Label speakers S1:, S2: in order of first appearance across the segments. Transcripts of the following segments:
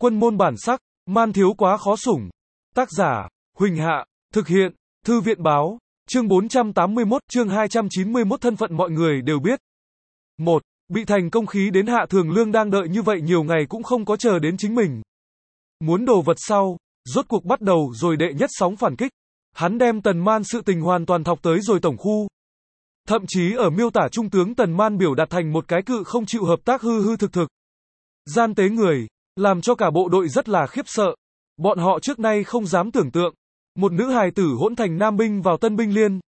S1: Quân môn bản sắc, man thiếu quá khó sủng. Tác giả, Huỳnh Hạ, thực hiện, Thư viện báo, chương 481, chương 291 thân phận mọi người đều biết. 1. Bị thành công khí đến Hạ Thường Lương đang đợi như vậy nhiều ngày cũng không có chờ đến chính mình. Muốn đồ vật sau, rốt cuộc bắt đầu rồi đệ nhất sóng phản kích. Hắn đem Tần Man sự tình hoàn toàn thọc tới rồi tổng khu. Thậm chí ở miêu tả trung tướng Tần Man biểu đạt thành một cái cự không chịu hợp tác hư hư thực thực. Gian tế người, làm cho cả bộ đội rất là khiếp sợ. Bọn họ trước nay không dám tưởng tượng. Một nữ hài tử hỗn thành nam binh vào tân binh liên.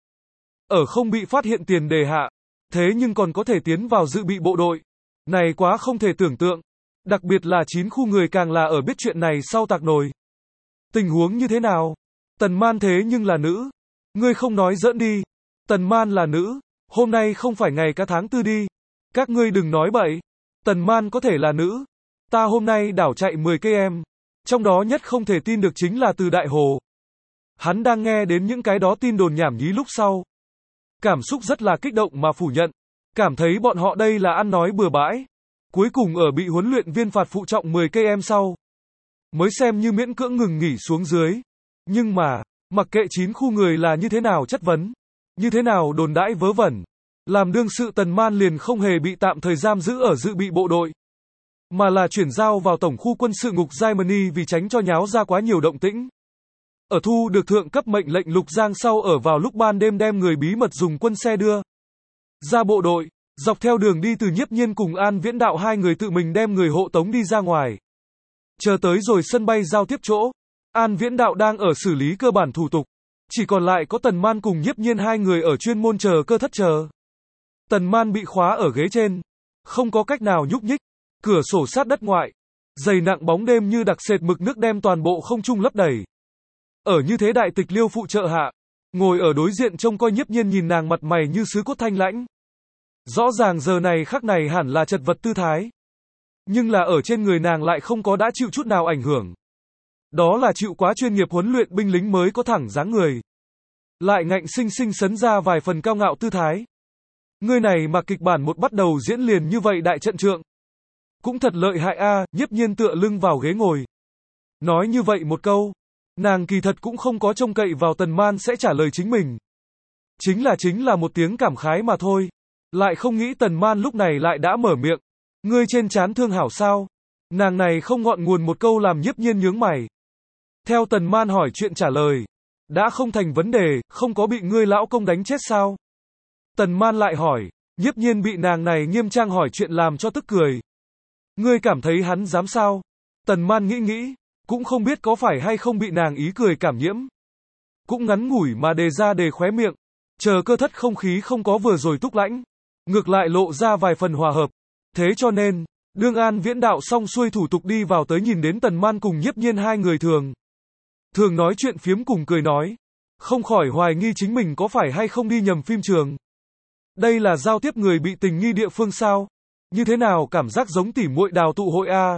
S1: Ở không bị phát hiện tiền đề hạ. Thế nhưng còn có thể tiến vào dự bị bộ đội. Này quá không thể tưởng tượng. Đặc biệt là 9 khu người càng là ở biết chuyện này sau tạc nồi. Tình huống như thế nào? Tần Man thế nhưng là nữ. Ngươi không nói giỡn đi. Tần Man là nữ. Hôm nay không phải ngày cả tháng tư đi. Các ngươi đừng nói bậy. Tần Man có thể là nữ. Ta hôm nay đảo chạy 10 cây em. Trong đó nhất không thể tin được chính là từ Đại Hồ. Hắn đang nghe đến những cái đó tin đồn nhảm nhí lúc sau. Cảm xúc rất là kích động mà phủ nhận. Cảm thấy bọn họ đây là ăn nói bừa bãi. Cuối cùng ở bị huấn luyện viên phạt phụ trọng 10 cây em sau. Mới xem như miễn cưỡng ngừng nghỉ xuống dưới. Nhưng mà, mặc kệ 9 khu người là như thế nào chất vấn. Như thế nào đồn đãi vớ vẩn. Làm đương sự Tần Man liền không hề bị tạm thời giam giữ ở dự bị bộ đội. Mà là chuyển giao vào tổng khu quân sự ngục Germany vì tránh cho nháo ra quá nhiều động tĩnh. Ở thu được thượng cấp mệnh lệnh Lục Giang sau ở vào lúc ban đêm đem người bí mật dùng quân xe đưa ra bộ đội, dọc theo đường đi từ Nhiếp Nhiên cùng An Viễn Đạo hai người tự mình đem người hộ tống đi ra ngoài. Chờ tới rồi sân bay giao tiếp chỗ, An Viễn Đạo đang ở xử lý cơ bản thủ tục, chỉ còn lại có Tần Man cùng Nhiếp Nhiên hai người ở chuyên môn chờ cơ thất chờ. Tần Man bị khóa ở ghế trên, không có cách nào nhúc nhích, cửa sổ sát đất ngoại, dày nặng bóng đêm như đặc sệt mực nước đem toàn bộ không trung lấp đầy. Ở như thế đại tịch liêu phụ trợ hạ, ngồi ở đối diện trông coi Nhiếp Nhiên nhìn nàng mặt mày như sứ cốt thanh lãnh. Rõ ràng giờ này khắc này hẳn là chật vật tư thái. Nhưng là ở trên người nàng lại không có đã chịu chút nào ảnh hưởng. Đó là chịu quá chuyên nghiệp huấn luyện binh lính mới có thẳng dáng người. Lại ngạnh sinh sinh sấn ra vài phần cao ngạo tư thái. Người này mà kịch bản một bắt đầu diễn liền như vậy đại trận trượng. Cũng thật lợi hại a. Nhiếp Nhiên tựa lưng vào ghế ngồi. Nói như vậy một câu. Nàng kỳ thật cũng không có trông cậy vào Tần Man sẽ trả lời chính mình. Chính là một tiếng cảm khái mà thôi. Lại không nghĩ Tần Man lúc này lại đã mở miệng. Ngươi trên trán thương hảo sao? Nàng này không ngọn nguồn một câu làm Nhiếp Nhiên nhướng mày. Theo Tần Man hỏi chuyện trả lời. Đã không thành vấn đề, không có bị ngươi lão công đánh chết sao? Tần Man lại hỏi. Nhiếp Nhiên bị nàng này nghiêm trang hỏi chuyện làm cho tức cười. Ngươi cảm thấy hắn dám sao? Tần Man nghĩ. Cũng không biết có phải hay không bị nàng ý cười cảm nhiễm. Cũng ngắn ngủi mà đề ra đề khóe miệng. Chờ cơ thất không khí không có vừa rồi túc lãnh. Ngược lại lộ ra vài phần hòa hợp. Thế cho nên, đương An Viễn Đạo xong xuôi thủ tục đi vào tới nhìn đến Tần Man cùng Nhiếp Nhiên hai người thường nói chuyện phiếm cùng cười nói. Không khỏi hoài nghi chính mình có phải hay không đi nhầm phim trường. Đây là giao tiếp người bị tình nghi địa phương sao? Như thế nào cảm giác giống tỉ muội đào tụ hội a?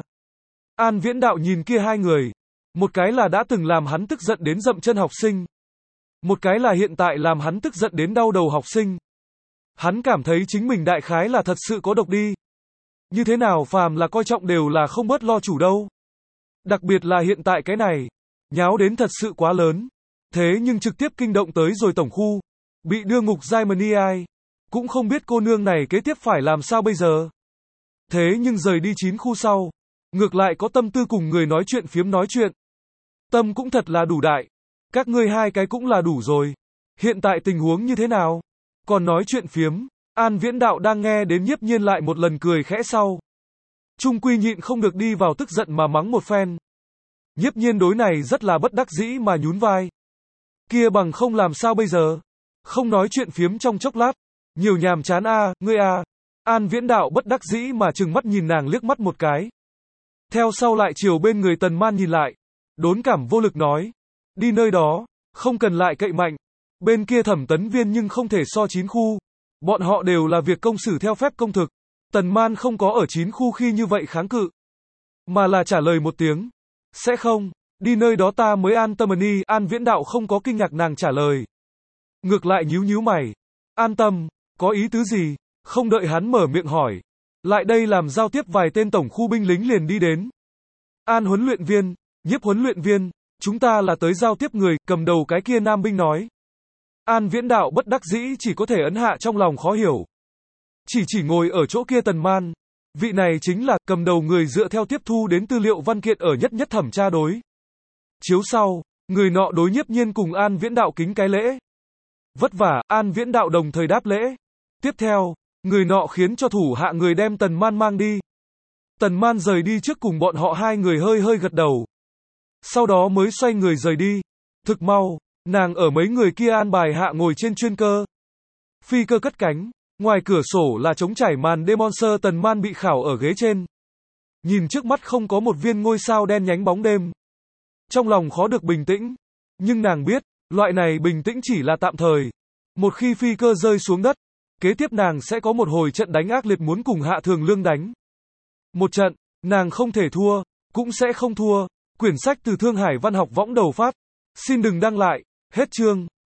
S1: An Viễn Đạo nhìn kia hai người. Một cái là đã từng làm hắn tức giận đến dậm chân học sinh. Một cái là hiện tại làm hắn tức giận đến đau đầu học sinh. Hắn cảm thấy chính mình đại khái là thật sự có độc đi. Như thế nào phàm là coi trọng đều là không bớt lo chủ đâu. Đặc biệt là hiện tại cái này. Nháo đến thật sự quá lớn. Thế nhưng trực tiếp kinh động tới rồi tổng khu. Bị đưa ngục Germany ai. Cũng không biết cô nương này kế tiếp phải làm sao bây giờ. Thế nhưng rời đi 9 khu sau. Ngược lại có tâm tư cùng người nói chuyện phiếm nói chuyện. Tâm cũng thật là đủ đại. Các ngươi hai cái cũng là đủ rồi. Hiện tại tình huống như thế nào? Còn nói chuyện phiếm. An Viễn Đạo đang nghe đến Nhiếp Nhiên lại một lần cười khẽ sau. Trung quy nhịn không được đi vào tức giận mà mắng một phen. Nhiếp Nhiên đối này rất là bất đắc dĩ mà nhún vai. Kia bằng không làm sao bây giờ? Không nói chuyện phiếm trong chốc lát. Nhiều nhàm chán a, ngươi a. An Viễn Đạo bất đắc dĩ mà trừng mắt nhìn nàng liếc mắt một cái. Theo sau lại chiều bên người Tần Man nhìn lại. Đốn cảm vô lực nói. Đi nơi đó, không cần lại cậy mạnh. Bên kia Thẩm Tấn Viên nhưng không thể so 9 khu. Bọn họ đều là việc công xử theo phép công thực. Tần Man không có ở 9 khu khi như vậy kháng cự. Mà là trả lời một tiếng. Sẽ không, đi nơi đó ta mới an tâm đi. An Viễn Đạo không có kinh ngạc nàng trả lời. Ngược lại nhíu mày. An tâm, có ý tứ gì? Không đợi hắn mở miệng hỏi. Lại đây làm giao tiếp vài tên tổng khu binh lính liền đi đến. An huấn luyện viên, Nhiếp huấn luyện viên, chúng ta là tới giao tiếp người, cầm đầu cái kia nam binh nói. An Viễn Đạo bất đắc dĩ chỉ có thể ấn hạ trong lòng khó hiểu. Chỉ ngồi ở chỗ kia Tần Man. Vị này chính là cầm đầu người dựa theo tiếp thu đến tư liệu văn kiện ở nhất thẩm tra đối. Chiếu sau, người nọ đối Nhiếp Nhiên cùng An Viễn Đạo kính cái lễ. Vất vả, An Viễn Đạo đồng thời đáp lễ. Tiếp theo, người nọ khiến cho thủ hạ người đem Tần Man mang đi. Tần Man rời đi trước cùng bọn họ hai người hơi gật đầu. Sau đó mới xoay người rời đi. Thực mau, nàng ở mấy người kia an bài hạ ngồi trên chuyên cơ. Phi cơ cất cánh, ngoài cửa sổ là trống trải màn đêm monster. Tần Man bị khảo ở ghế trên. Nhìn trước mắt không có một viên ngôi sao đen nhánh bóng đêm. Trong lòng khó được bình tĩnh. Nhưng nàng biết, loại này bình tĩnh chỉ là tạm thời. Một khi phi cơ rơi xuống đất, kế tiếp nàng sẽ có một hồi trận đánh ác liệt muốn cùng Hạ Thường Lương đánh. Một trận, nàng không thể thua, cũng sẽ không thua. Quyển sách từ Thương Hải Văn học võng đầu phát. Xin đừng đăng lại, hết chương.